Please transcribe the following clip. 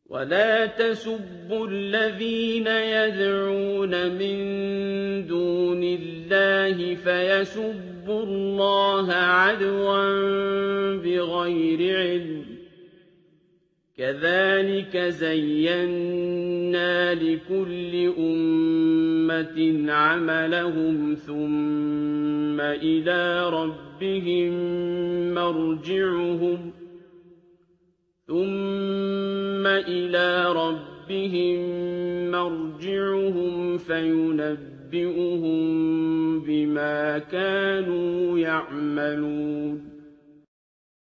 ولا تسبوا الذين يدعون من دون الله فيسبوا الله عدوا بغير علم كذلك زينا لكل أمة عملهم ثم إلى ربهم مرجعهم فينبئهم بما كانوا يعملون